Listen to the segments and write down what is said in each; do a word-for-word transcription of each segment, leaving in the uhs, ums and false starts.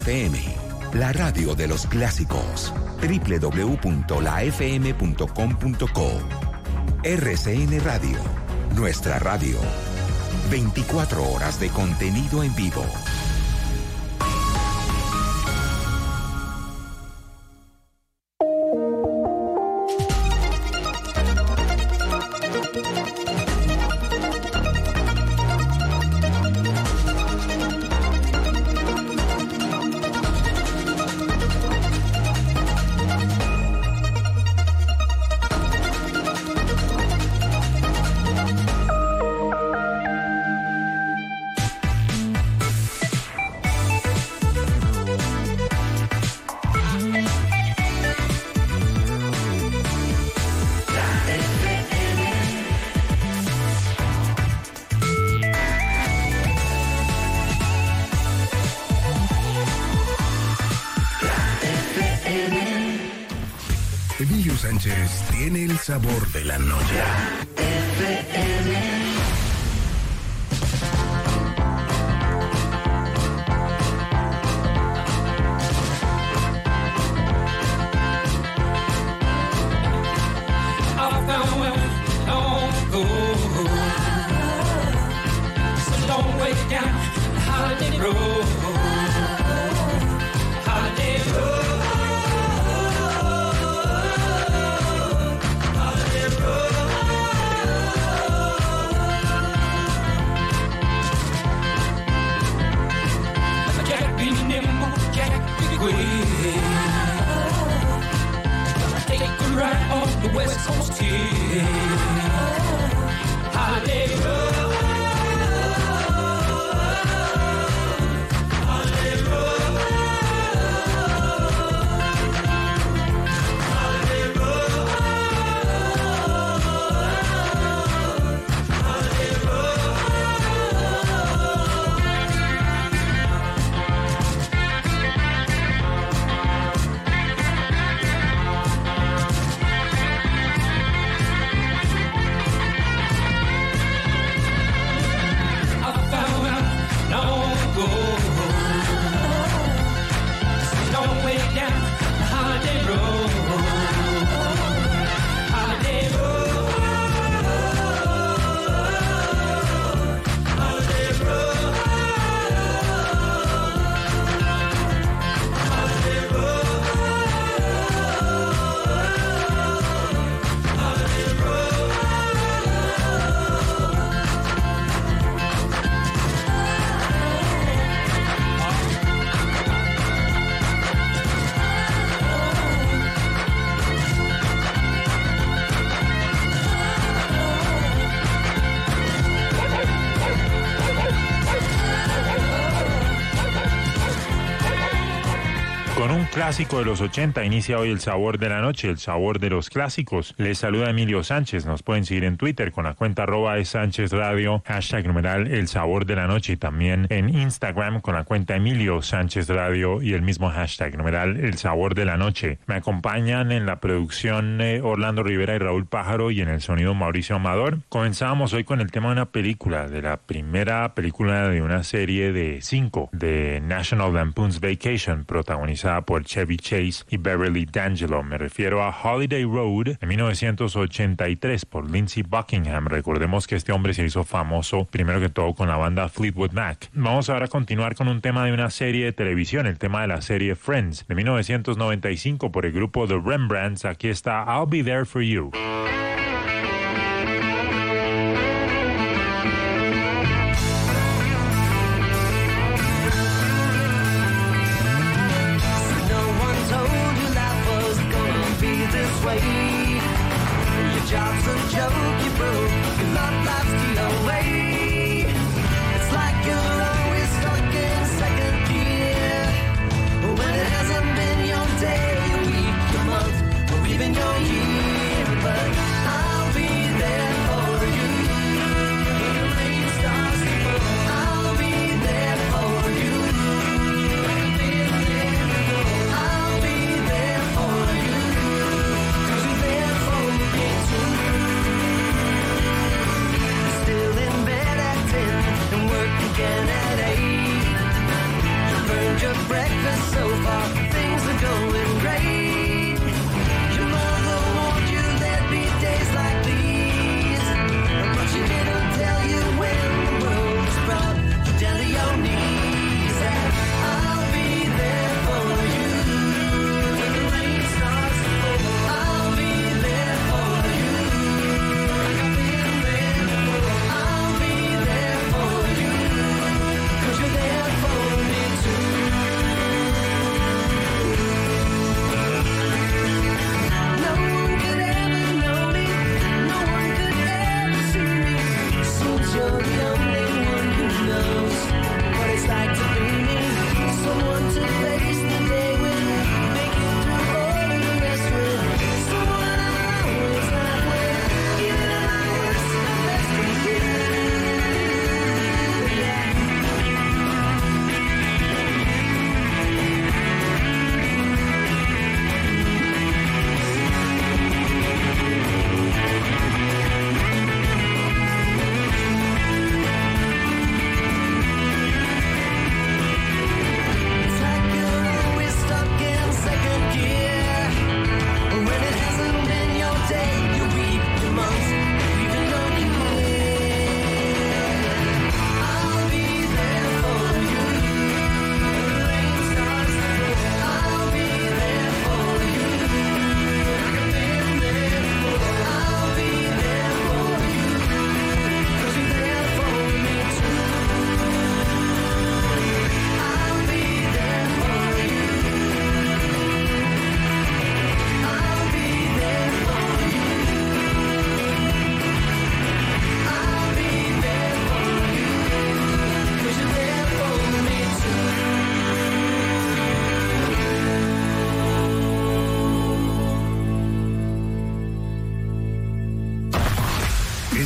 F M, la radio de los clásicos. doble u doble u doble u punto la f m punto com punto co. R C N Radio, nuestra radio. veinticuatro horas de contenido en vivo. Emilio Sánchez tiene el sabor de la noche. F M. Clásico de los ochenta, inicia hoy el sabor de la noche, el sabor de los clásicos. Les saluda Emilio Sánchez, nos pueden seguir en Twitter con la cuenta arroba de Sánchez Radio, hashtag numeral el sabor de la noche, y también en Instagram con la cuenta Emilio Sánchez Radio y el mismo hashtag numeral el sabor de la noche. Me acompañan en la producción eh, Orlando Rivera y Raúl Pájaro, y en el sonido Mauricio Amador. Comenzamos hoy con el tema de una película, de la primera película de una serie de cinco de National Lampoon's Vacation, protagonizada por Chevy Chase y Beverly D'Angelo. Me refiero a Holiday Road de mil novecientos ochenta y tres por Lindsey Buckingham. Recordemos que este hombre se hizo famoso primero que todo con la banda Fleetwood Mac. Vamos ahora a continuar con un tema de una serie de televisión, el tema de la serie Friends de mil novecientos noventa y cinco por el grupo The Rembrandts. Aquí está I'll Be There For You. Job's a joke, you broke, your love life's the away. It's like you're always stuck in second gear, when it hasn't been your day, your week, your month, or even your year. But I'll be there for you when the rain starts to fall. I'll be there for you. I'll be there for you, 'cause you're there for me too. Still in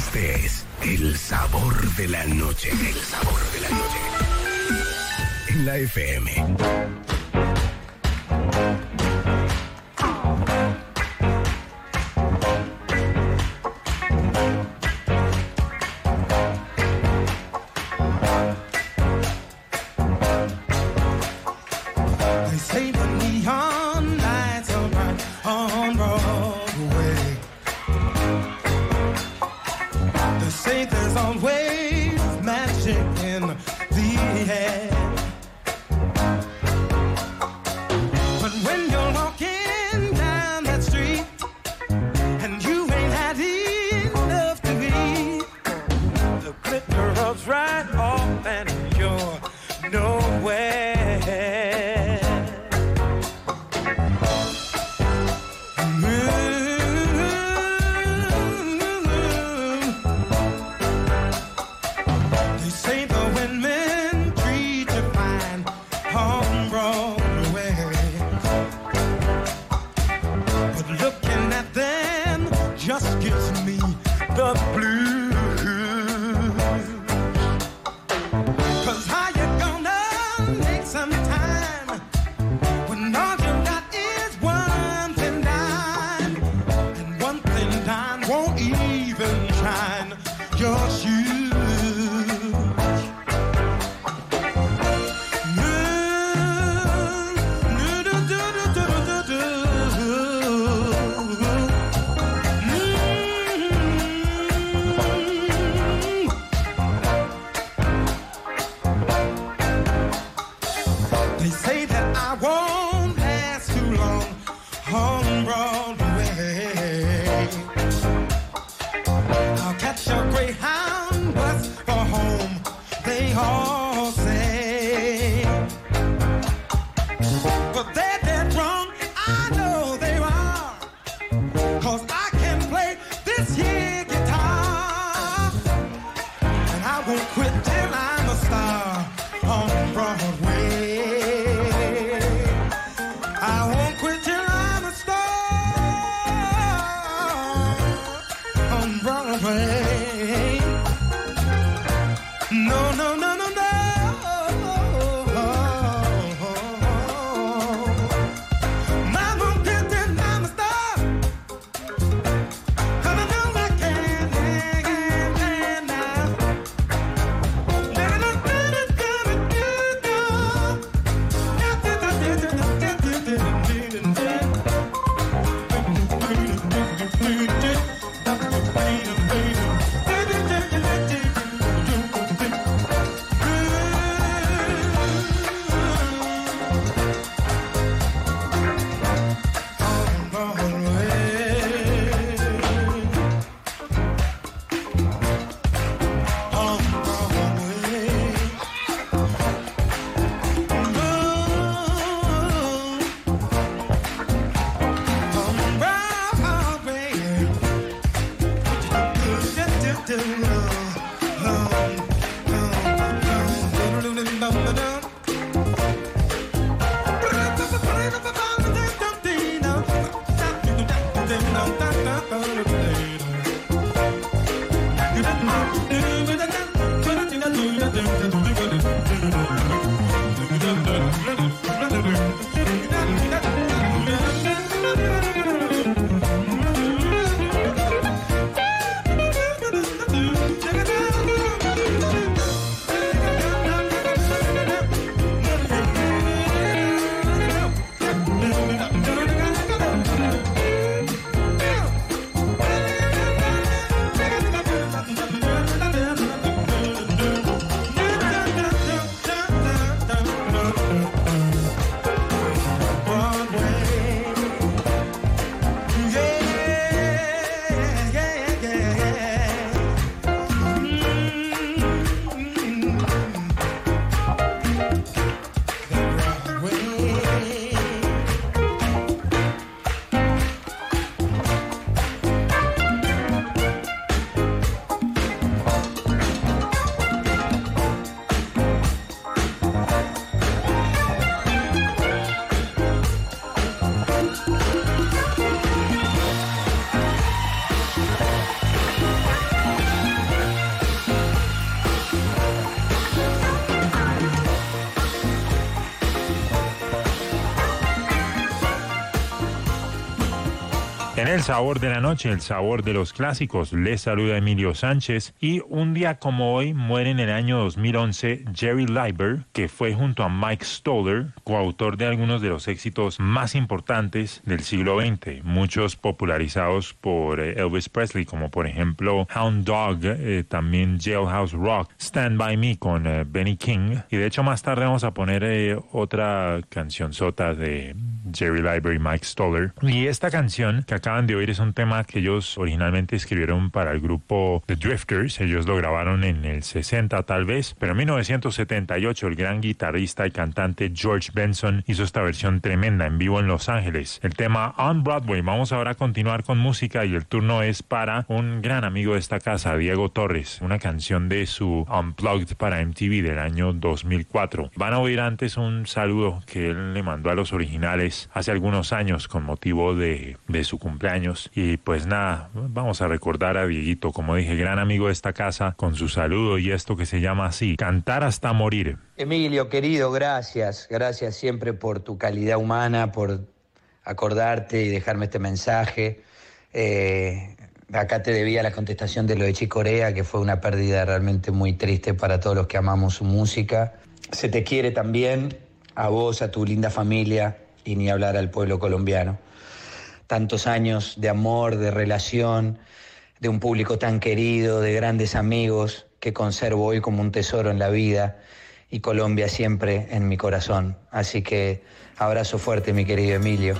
Este es el sabor de la noche. El sabor de la noche. En la F M. They say the neon lights are bright on Broadway. They say there's always magic in the air. But when you're walking down that street and you ain't had enough to eat, the glitter rubs right off and you're nowhere. They say the women treat you fine on Broadway, but looking at them just gives me the blues. 'Cause how you gonna make some time when all you got is one thin dime, and one thin dime won't even shine your shoes. They say that I won't last too long on Broadway. I'll catch a Greyhound bus for home, they all say. But they're dead wrong, I know they are, 'cause I can play this here guitar, and I won't quit till I'm a star on Broadway. I won't quit till I'm a star En el sabor de la noche, el sabor de los clásicos, les saluda Emilio Sánchez. Y un día como hoy muere en el año dos mil once Jerry Leiber, que fue junto a Mike Stoller coautor de algunos de los éxitos más importantes del siglo veinte, muchos popularizados por Elvis Presley, como por ejemplo Hound Dog, eh, también Jailhouse Rock, Stand By Me con eh, Benny King. Y de hecho más tarde vamos a poner eh, otra cancionzota de Jerry Leiber y Mike Stoller. Y esta canción que acaban de oír es un tema que ellos originalmente escribieron para el grupo The Drifters. Ellos lo grabaron en el sesenta tal vez, pero en mil novecientos setenta y ocho el gran guitarrista y cantante George Benson hizo esta versión tremenda en vivo en Los Ángeles. El tema On Broadway. Vamos ahora a continuar con música y el turno es para un gran amigo de esta casa, Diego Torres, una canción de su Unplugged para M T V del año dos mil cuatro. Van a oír antes un saludo que él le mandó a los originales hace algunos años con motivo de, de su cumpleaños. Y pues nada, vamos a recordar a Dieguito, como dije, gran amigo de esta casa, con su saludo y esto que se llama así, Cantar hasta morir. Emilio, querido, gracias. Gracias siempre por tu calidad humana, por acordarte y dejarme este mensaje. Eh, acá te debía la contestación de lo de Chick Corea, que fue una pérdida realmente muy triste para todos los que amamos su música. Se te quiere también, a vos, a tu linda familia, y ni hablar al pueblo colombiano. Tantos años de amor, de relación, de un público tan querido, de grandes amigos que conservo hoy como un tesoro en la vida, y Colombia siempre en mi corazón. Así que abrazo fuerte, mi querido Emilio.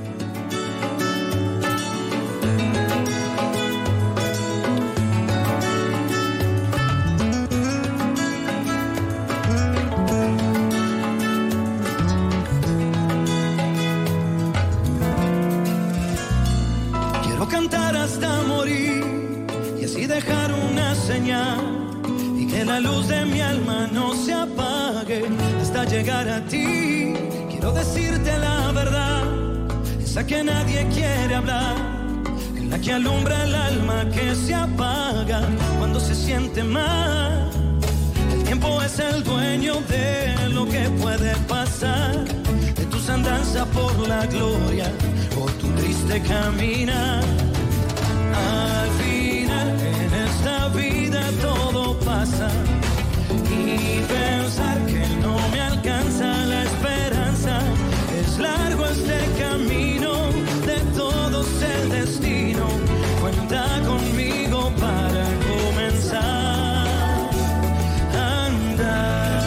Quiero cantar hasta morir y así dejar una señal, y que la luz de mi alma no se apague hasta llegar a ti. Quiero decirte la verdad, esa que nadie quiere hablar, en la que alumbra el alma que se apaga cuando se siente mal. El tiempo es el dueño de lo que puede pasar, de tus andanzas por la gloria, por tu triste caminar. Al final en esta vida todo pasa, y pensar que no me alcanza la esperanza. Es largo este camino, de todos el destino. Cuenta conmigo para comenzar a andar.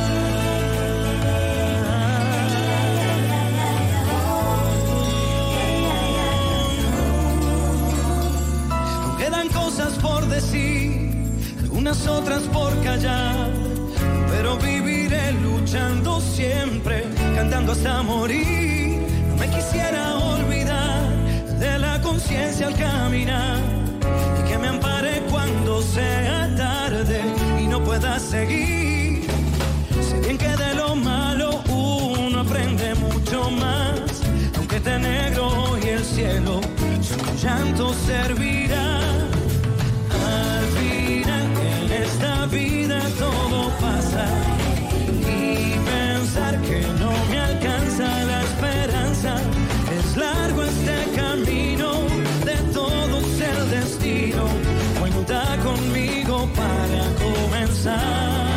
Aunque quedan cosas por decir, algunas otras por callar, pero viviré luchando siempre, cantando hasta morir. No me quisiera olvidar de la conciencia al caminar, y que me ampare cuando sea tarde y no pueda seguir. Sé bien que de lo malo uno aprende mucho más, aunque esté negro y el cielo su llanto servirá. Al final en esta vida todo pasa, y pensar que no me alcanza la esperanza. Es largo este camino, de todos el destino. Cuenta conmigo para comenzar.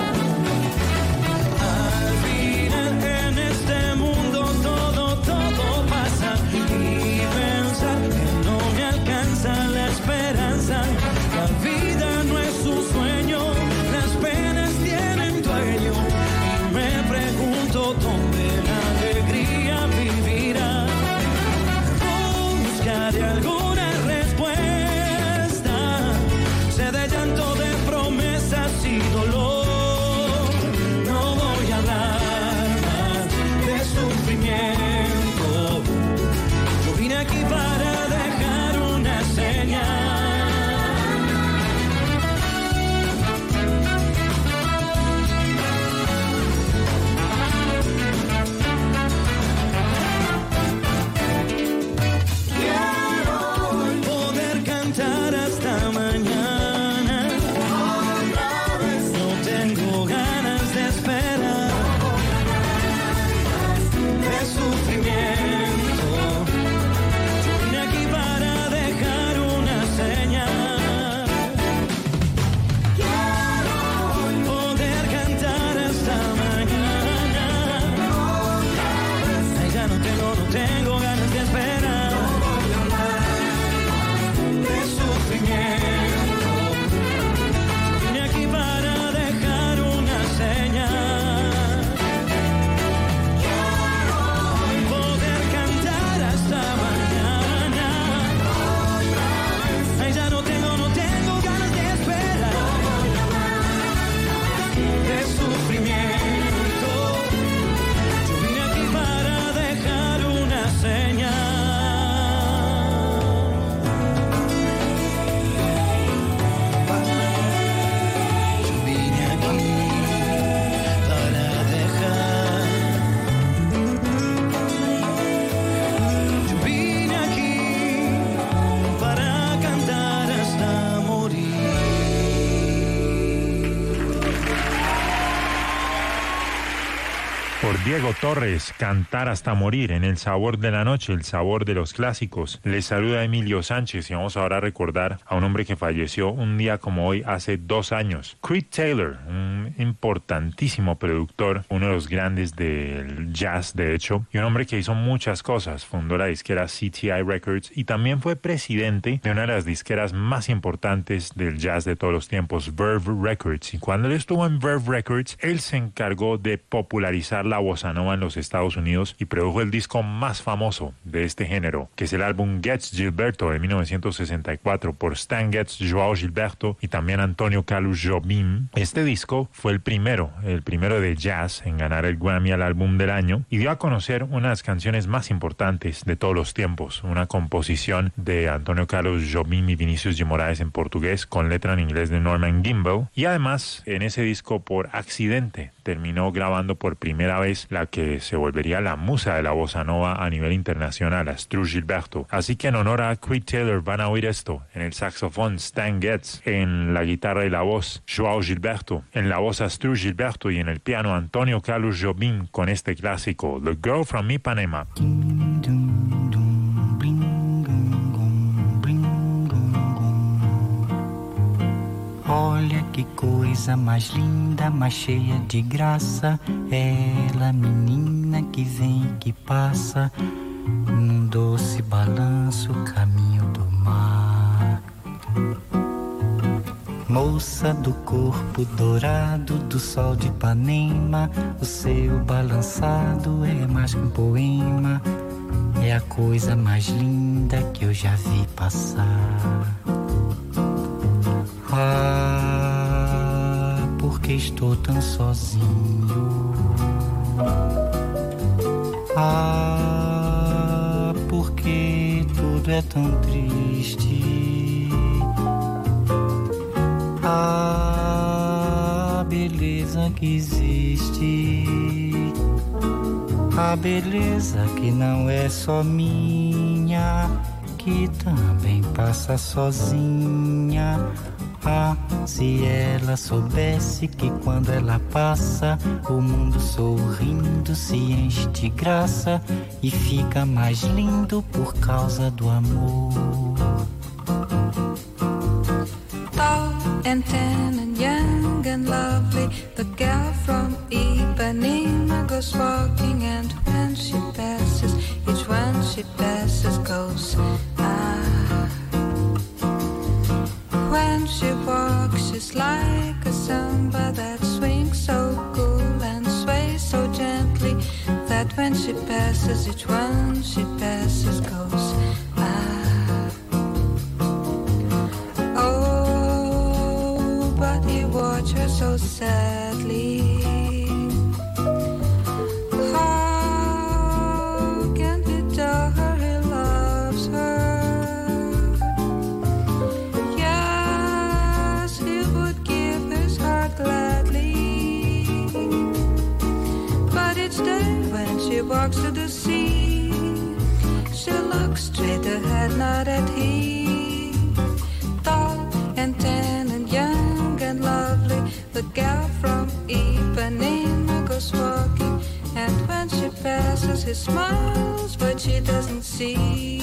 Al final en este mundo todo, todo pasa, y pensar que no me alcanza la esperanza. La vida no es un sueño, las penas tienen dueño, y me pregunto dónde la alegría vivirá. Buscaré alguna respuesta, sé de llanto, de promesas y dolor. No voy a hablar más de sufrimiento, yo vine aquí para dejar una señal. Sufrir no tengo ganas de esperar. No voy a hablar de sufrimiento. Vine aquí para dejar una señal. Poder cantar hasta mañana. Ay, ya no tengo, no tengo ganas de esperar. De sufrimiento. Yo vine aquí para dejar una señal. Yo vine aquí para dejar. Yo vine aquí para cantar hasta morir. Por Diego Torres, Cantar hasta morir en El Sabor de la Noche, el sabor de los clásicos. Les saluda Emilio Sánchez y vamos ahora a recordar a un hombre que falleció un día como hoy hace dos años. Creed Taylor, un importantísimo productor, uno de los grandes del jazz de hecho, y un hombre que hizo muchas cosas. Fundó la disquera C T I Records y también fue presidente de una de las disqueras más importantes del jazz de todos los tiempos, Verve Records. Y cuando él estuvo en Verve Records, él se encargó de popularizar la bossa nova en los Estados Unidos y produjo el disco más famoso de este género, que es el álbum Getz Gilberto de mil novecientos sesenta y cuatro por Stan Getz, João Gilberto y también Antonio Carlos Jobim. Este disco fue el primero, el primero de jazz en ganar el Grammy al álbum del año y dio a conocer una de las canciones más importantes de todos los tiempos, una composición de Antonio Carlos Jobim y Vinícius de Moraes en portugués con letra en inglés de Norman Gimbel, y además en ese disco por accidente terminó grabando por primera vez la que se volvería la musa de la bossa nova a nivel internacional, Astrud Gilberto. Así que en honor a Creed Taylor van a oír esto: en el saxofón Stan Getz, en la guitarra y la voz João Gilberto, en la voz Astrud Gilberto y en el piano Antonio Carlos Jobim con este clásico, The Girl from Ipanema. Olha que coisa mais linda, mais cheia de graça. Ela, menina que vem e que passa num doce balanço, caminho do mar. Moça do corpo dourado do sol de Ipanema, o seu balançado é mais que um poema. É a coisa mais linda que eu já vi passar. Ah, porque estou tão sozinho. Ah, porque tudo é tão triste. Ah, beleza que existe. A beleza que não é só minha, que também passa sozinha. Ah, se ela soubesse que quando ela passa, o mundo sorrindo se enche de graça e fica mais lindo por causa do amor. Tall and tan and young and lovely, the girl from Ipanema goes walking, and when she passes, each one she passes goes ah. When she walks, she's like a samba that swings so cool and sways so gently that when she passes, each one she passes goes ah. Oh, but he watch her so sadly. How can he tell her he loves her? When she walks to the sea, she looks straight ahead, not at him. Tall and tan and young and lovely, the girl from Ipanema goes walking, and when she passes, he smiles, but she doesn't see.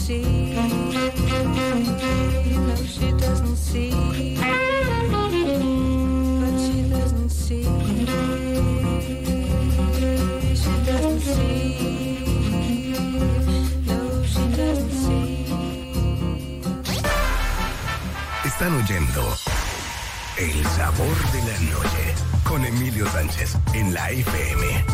see. No, she doesn't see. But she doesn't see. She doesn't see. No, she doesn't see. Están oyendo El Sabor de la Noche con Emilio Sánchez en la F M.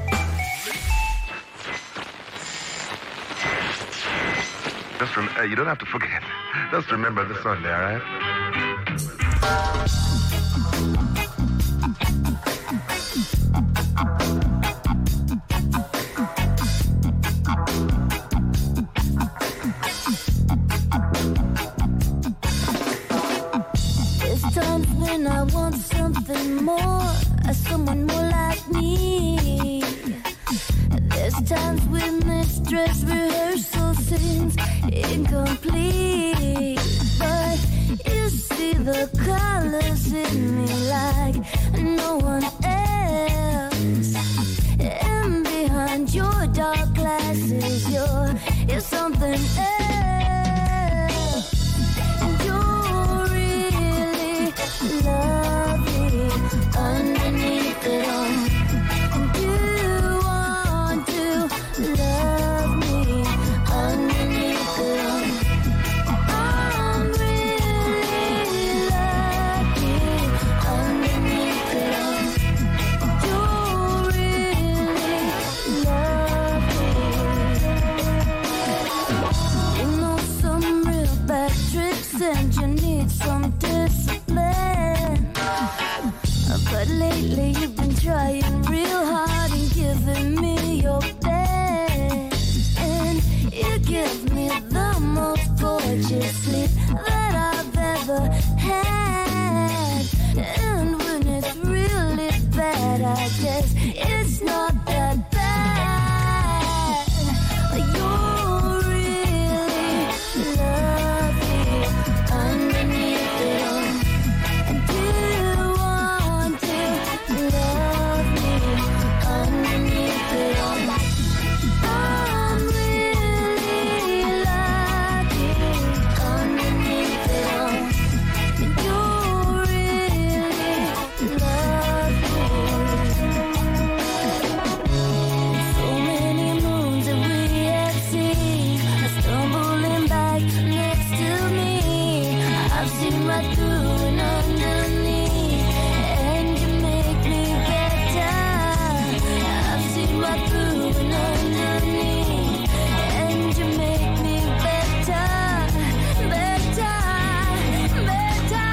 Just rem- uh, you don't have to forget. Just remember the Sunday, all right? There's times when I want something more, someone more like me. There's times when this dress rehearsal seems incomplete. But you see the colors in me like no one else. And behind your dark glasses, you're, you're something else. And you're really lovely underneath it all. Love me underneath it all. I'm really lucky underneath it all. You're really lovely. You know some real bad tricks and you need some discipline. But lately you've been trying real hard and giving me your best. And you give me the most gorgeous sleep that I've ever had. And when it's really bad, I guess it's not that bad. You're really lovely underneath it all. And you want to love me underneath it all. I'm really lucky underneath it all. And you're really lovely. So many moons that we have seen are stumbling back next to me. I've seen right through and underneath, and you make me better. I've seen right through and underneath, and you make me better, better, better.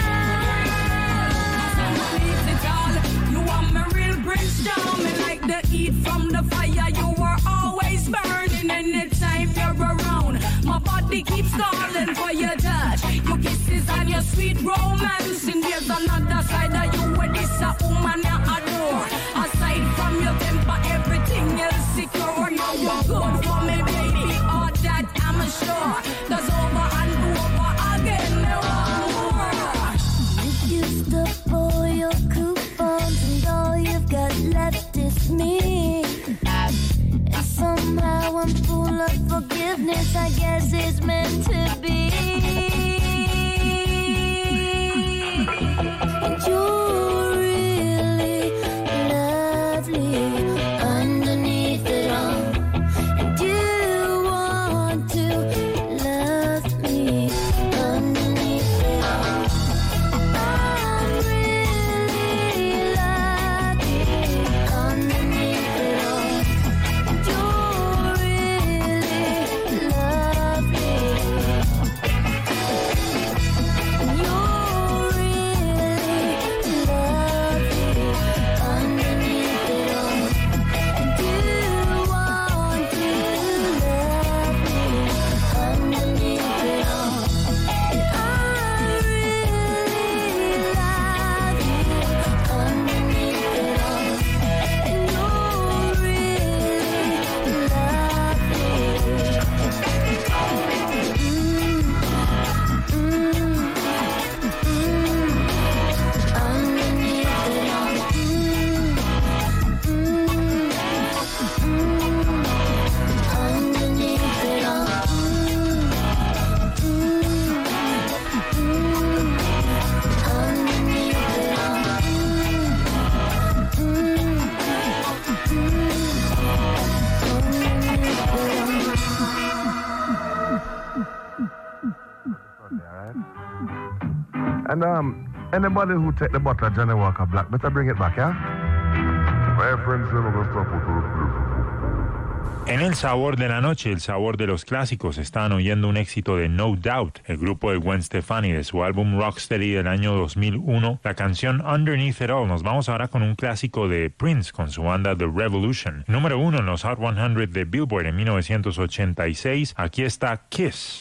You want my real brimstone, me like the heat from the fire. You were always burning anytime you're around. My body keeps calling for your touch, your kisses and your sweet romance. And there's another side of you where this a woman you adore. Aside from your temper, everything else secure. Now you're good for me, baby. All that I'm sure. There's over and over again. There are more. You used up all your coupons and all you've got left is me. And somehow I'm full of forgiveness, I guess it's meant to be. And you're really lovely underneath it all. And you want to love me underneath it all. I'm really lucky underneath it all. And you're really lovely. And you're really And um, anybody who take the bottle of Johnny Walker Black, better bring it back, yeah? My friends, you know, stop with En el sabor de la noche, el sabor de los clásicos, están oyendo un éxito de No Doubt, el grupo de Gwen Stefani, de su álbum Rocksteady del año dos mil uno, la canción Underneath It All. Nos vamos ahora con un clásico de Prince con su banda The Revolution. Número uno en los Hot cien de Billboard en mil novecientos ochenta y seis. Aquí está Kiss.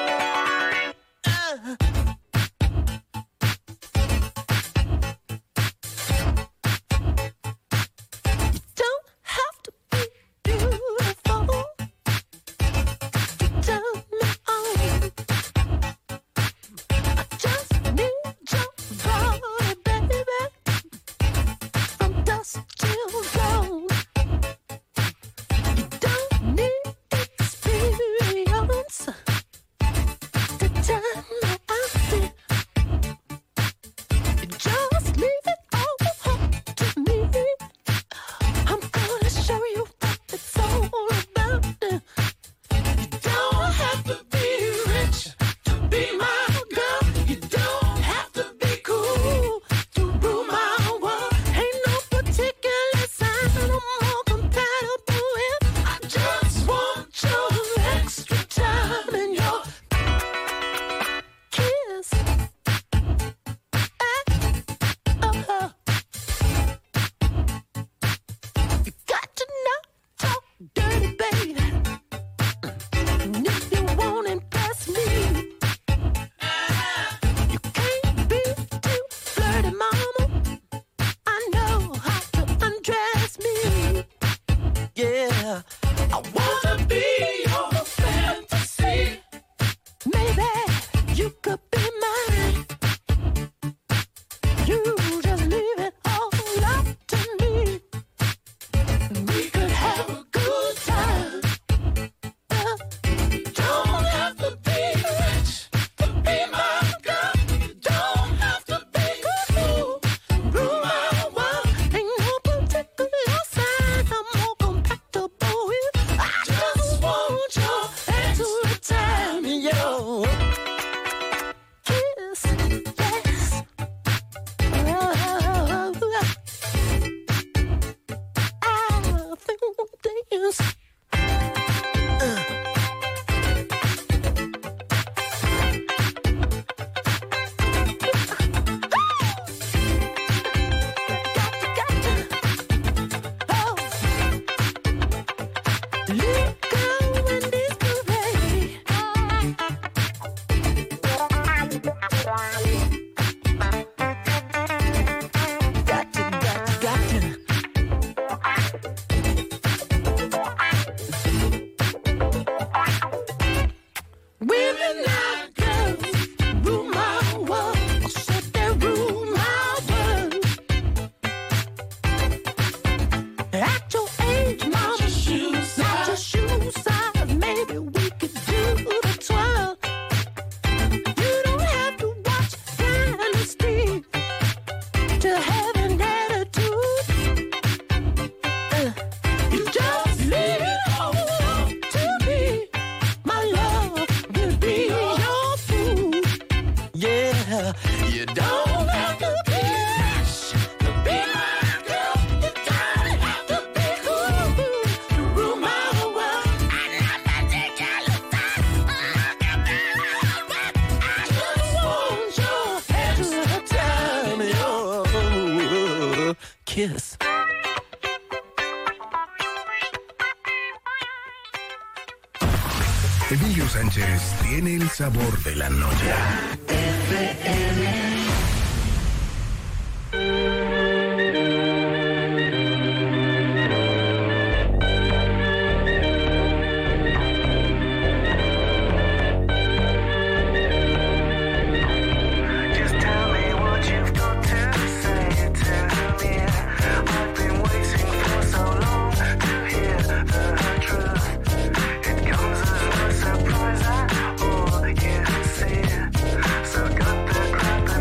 Kiss. Emilio Sánchez tiene el sabor de la noche. F M. Surprise at all you see. So got the crap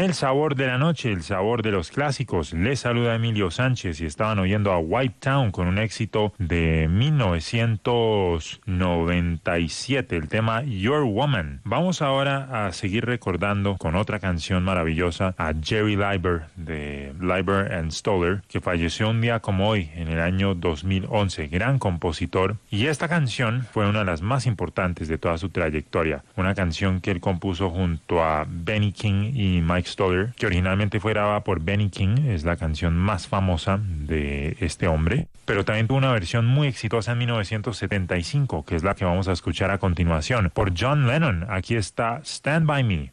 el sabor de la noche, el sabor de los clásicos. Les saluda Emilio Sánchez y estaban oyendo a White Town con un éxito de mil novecientos noventa y siete, el tema Your Woman. Vamos ahora a seguir recordando con otra canción maravillosa a Jerry Leiber de Leiber and Stoller, que falleció un día como hoy en el año dos mil once, gran compositor, y esta canción fue una de las más importantes de toda su trayectoria, una canción que él compuso junto a Benny King y Mike Stoller, que originalmente fue grabada por Benny King, es la canción más famosa de este hombre, pero también tuvo una versión muy exitosa en mil novecientos setenta y cinco, que es la que vamos a escuchar a continuación, por John Lennon. Aquí está Stand By Me.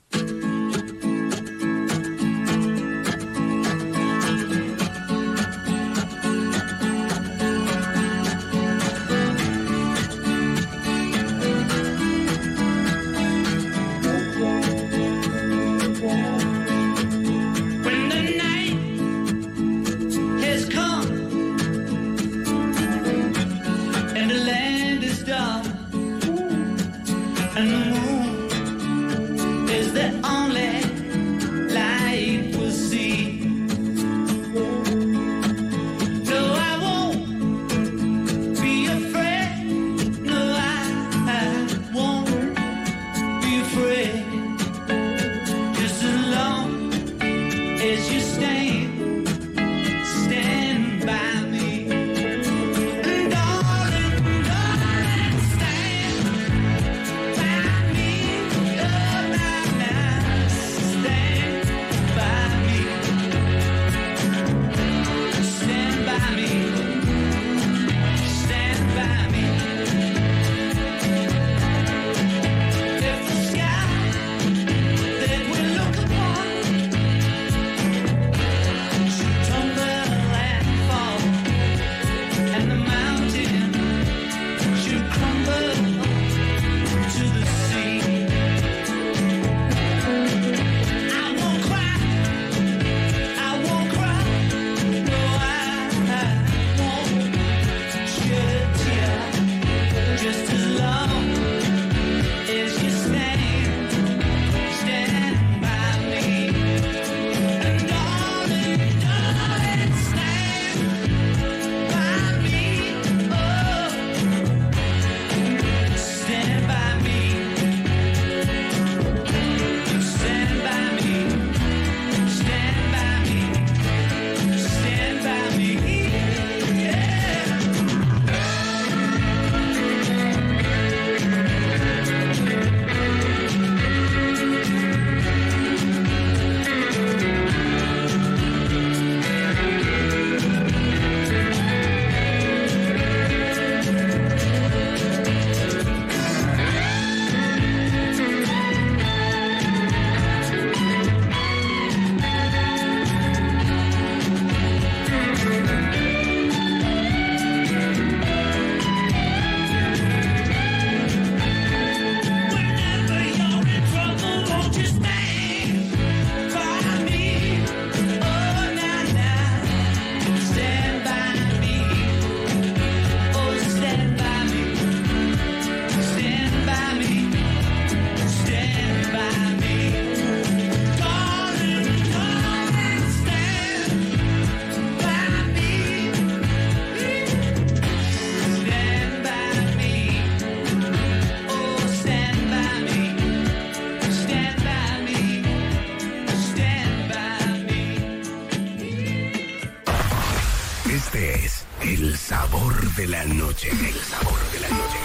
De la noche, el sabor de la noche.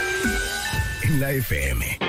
En la F M.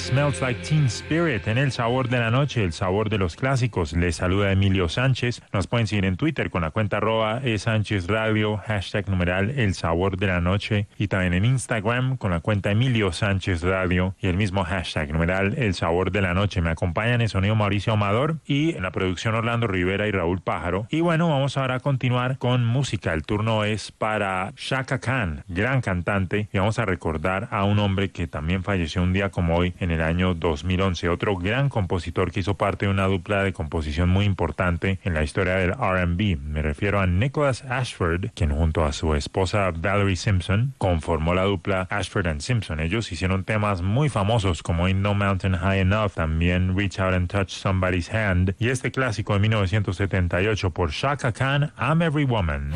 Smells Like Teen Spirit en El Sabor de la Noche, el sabor de los clásicos. Les saluda Emilio Sánchez. Nos pueden seguir en Twitter con la cuenta arroba e Sánchez Radio, hashtag numeral El Sabor de la Noche, y también en Instagram con la cuenta Emilio Sánchez Radio y el mismo hashtag numeral El Sabor de la Noche. Me acompañan en sonido Mauricio Amador y en la producción Orlando Rivera y Raúl Pájaro. Y bueno, vamos ahora a continuar con música. El turno es para Chaka Khan, gran cantante, y vamos a recordar a un hombre que también falleció un día como hoy en el año dos mil once, otro gran compositor que hizo parte de una dupla de composición muy importante en la historia del R and B. Me refiero a Nicholas Ashford, quien junto a su esposa Valerie Simpson conformó la dupla Ashford and Simpson. Ellos hicieron temas muy famosos como Ain't No Mountain High Enough, también Reach Out and Touch Somebody's Hand, y este clásico de mil novecientos setenta y ocho por Chaka Khan, I'm Every Woman.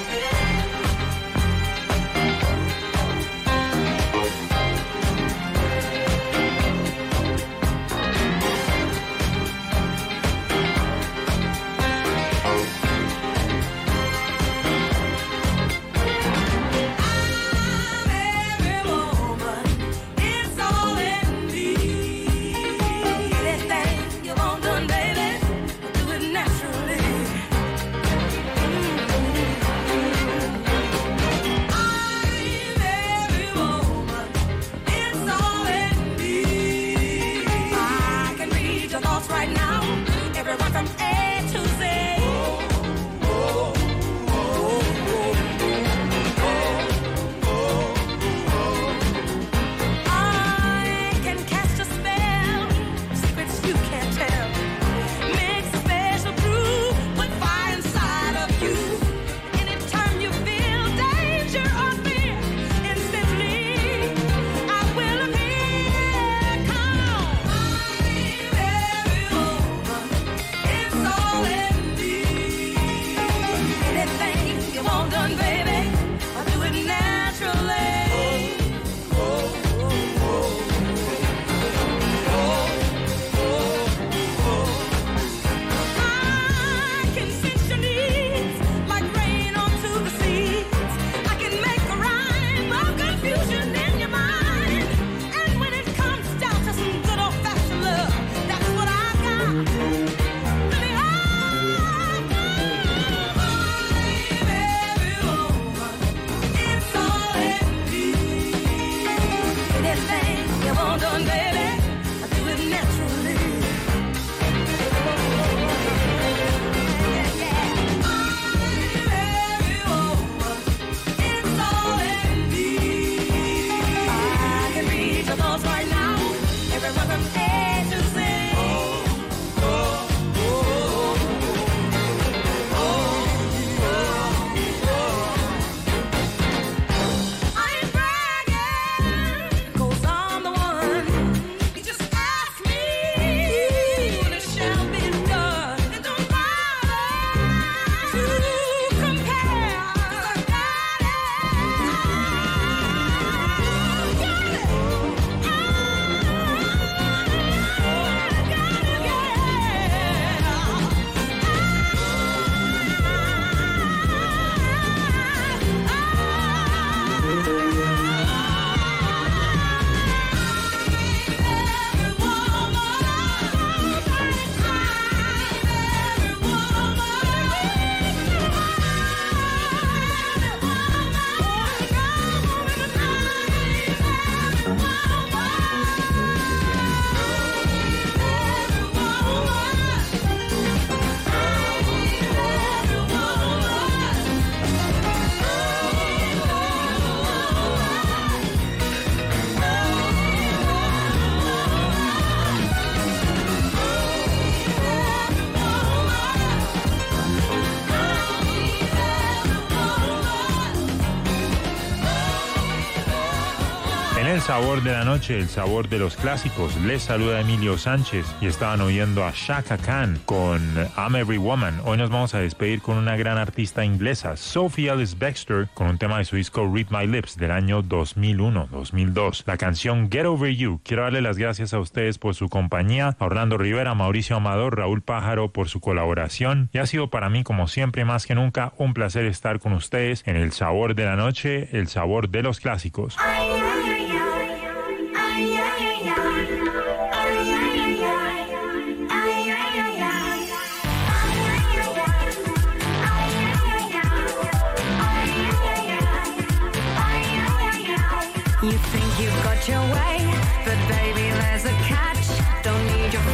El sabor de la noche, el sabor de los clásicos. Les saluda Emilio Sánchez y estaban oyendo a Chaka Khan con I'm Every Woman. Hoy nos vamos a despedir con una gran artista inglesa, Sophie Ellis-Bextor, con un tema de su disco Read My Lips del año dos mil uno dos mil dos. La canción Get Over You. Quiero darle las gracias a ustedes por su compañía, a Orlando Rivera, Mauricio Amador, Raúl Pájaro por su colaboración, y ha sido para mí, como siempre, más que nunca, un placer estar con ustedes en el sabor de la noche, el sabor de los clásicos. Ay, ay, ay, ay, ay, ay, ay.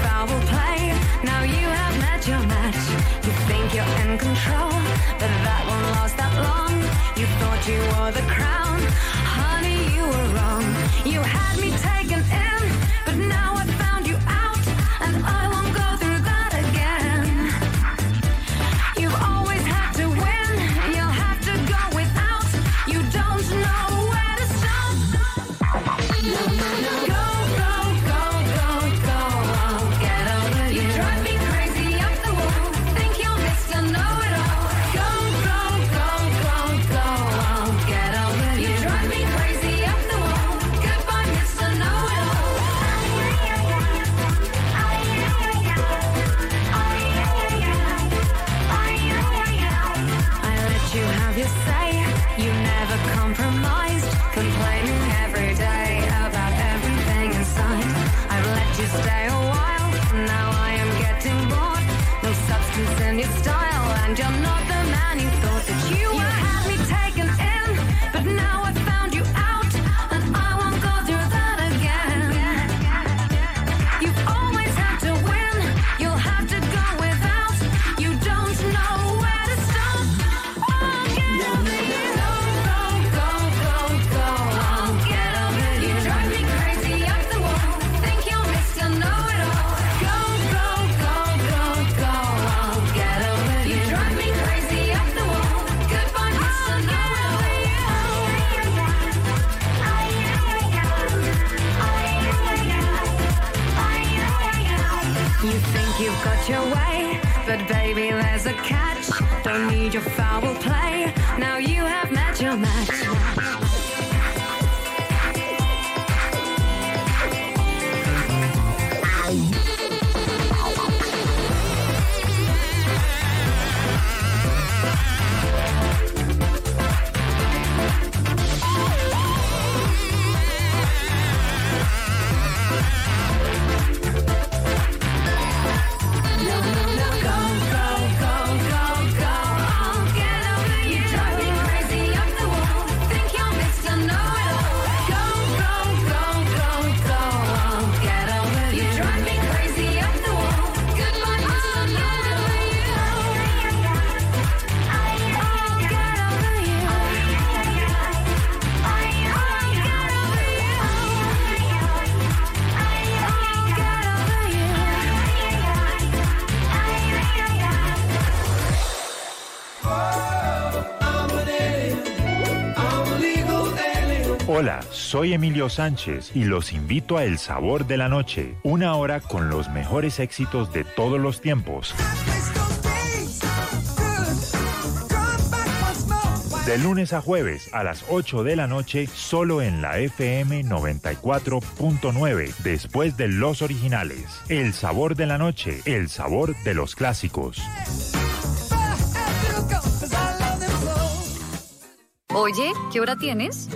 foul play. Now you have met your match. You think you're in control, but that won't last that long. You thought you were the crown. Honey, you were wrong. You had me taken in, but now I found you out, and I won't go through that again. You've always had to win, you'll have to go without. You don't know where to stop. No, no, no. Go, go, go, go, go. I'll get over you. You drive me crazy up the wall. Think you're Mister Know-It-All. Go, go, go, go, go. I'll get over you. You drive me crazy up the wall. Goodbye, Mister Know-It-All. I let you have your say. You never compromised, complaining every day about everything inside. I've let you stay a while, now I am getting bored. No substance in your style, and you're not the man you thought that you were. You had me taken in, but now I found you out, and I won't go through that again. You've always had to win, you'll have to go without. You don't know where to stop. Oh, get over you. Go, go, go, go. I'll get over you. You drive me crazy up the wall. Think you're Mister Know-It-All. Go, go, go, go, go. I'll get over you. You drive me crazy up the wall. Goodbye, Mister Know-It-All. You think you've got your way, but baby, there's a catch. Don't need your foul play. Now you have met your match. No, no, no. Go, go, go, go, go. I'll get over you. Drive me crazy up the wall. Think you're Mister Know-It-All. Go, go, go, go, go. I'll get over you. Drive me crazy up the wall. Goodbye, Mister Know-It-All. I'll get over you. Hola, soy Emilio Sánchez y los invito a El Sabor de la Noche, una hora con los mejores éxitos de todos los tiempos. De lunes a jueves a las ocho de la noche, solo en la F M noventa y cuatro punto nueve, después de los originales. El Sabor de la Noche, el sabor de los clásicos. Oye, ¿qué hora tienes?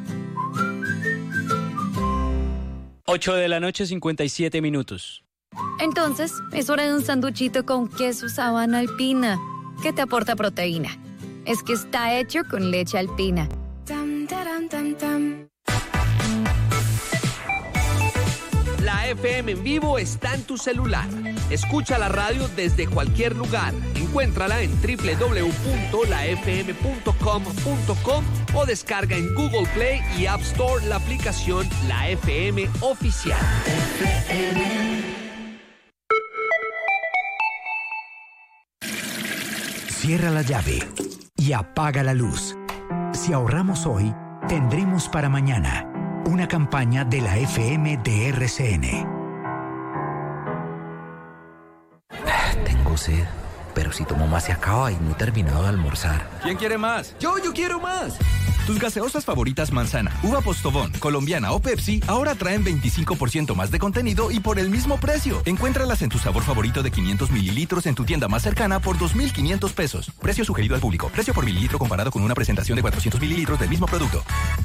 ocho de la noche, cincuenta y siete minutos. Entonces, es hora de un sanduchito con queso Sabana Alpina, que te aporta proteína. Es que está hecho con leche alpina. Tam, taram, tam, tam. La F M en vivo está en tu celular. Escucha la radio desde cualquier lugar. Encuéntrala en doble u doble u doble u punto la f m punto com punto com o descarga en Google Play y App Store la aplicación La F M Oficial. F M. Cierra la llave y apaga la luz. Si ahorramos hoy, tendremos para mañana. Una campaña de la F M de R C N. Tengo sed, pero si tomo más se acaba y no he terminado de almorzar. ¿Quién quiere más? Yo, yo quiero más. Tus gaseosas favoritas manzana, uva postobón, colombiana o Pepsi ahora traen veinticinco por ciento más de contenido y por el mismo precio. Encuéntralas en tu sabor favorito de quinientos mililitros en tu tienda más cercana por dos mil quinientos pesos. Precio sugerido al público. Precio por mililitro comparado con una presentación de cuatrocientos mililitros del mismo producto.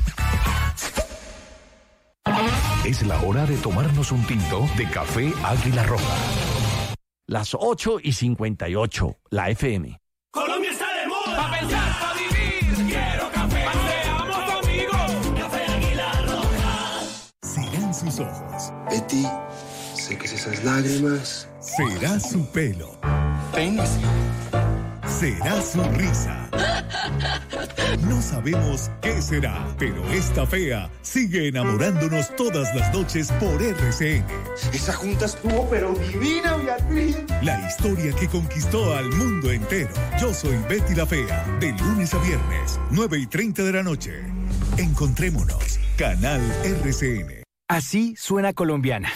Es la hora de tomarnos un tinto de café Águila Roja. Las ocho y cincuenta y ocho, la F M. Colombia está de moda. Pa' pensar, pa' vivir. Quiero café. Paseamos amigos. Café Águila Roja. Sigan sus ojos. Betty seques esas lágrimas. Será su pelo. Peínese. Será su risa. No sabemos qué será, pero esta fea sigue enamorándonos todas las noches por R C N. Esa junta estuvo pero divina, Beatriz. La historia que conquistó al mundo entero. Yo soy Betty la Fea, de lunes a viernes, nueve y treinta de la noche. Encontrémonos, Canal R C N. Así suena Colombiana.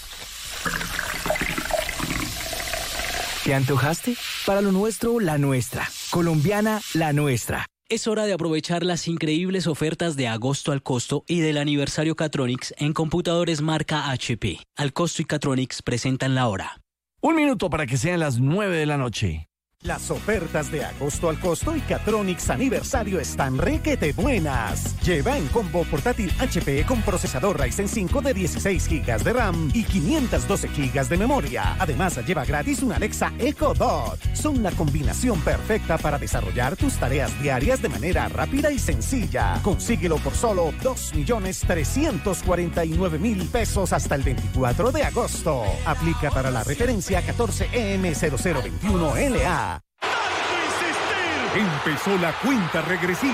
¿Te antojaste? Para lo nuestro, la nuestra. Colombiana, la nuestra. Es hora de aprovechar las increíbles ofertas de agosto al costo y del aniversario Catronics en computadores marca H P. Al costo y Catronics presentan la hora. Un minuto para que sean las nueve de la noche. Las ofertas de agosto al costo y Catronics aniversario están requete buenas. Lleva en combo portátil H P con procesador Ryzen cinco de dieciséis gigas de RAM y quinientos doce gigas de memoria. Además, lleva gratis una Alexa Echo Dot. Son la combinación perfecta para desarrollar tus tareas diarias de manera rápida y sencilla. Consíguelo por solo dos millones trescientos cuarenta y nueve mil pesos hasta el veinticuatro de agosto. Aplica para la referencia catorce E M cero cero veintiuno L A. Empezó la cuenta regresiva.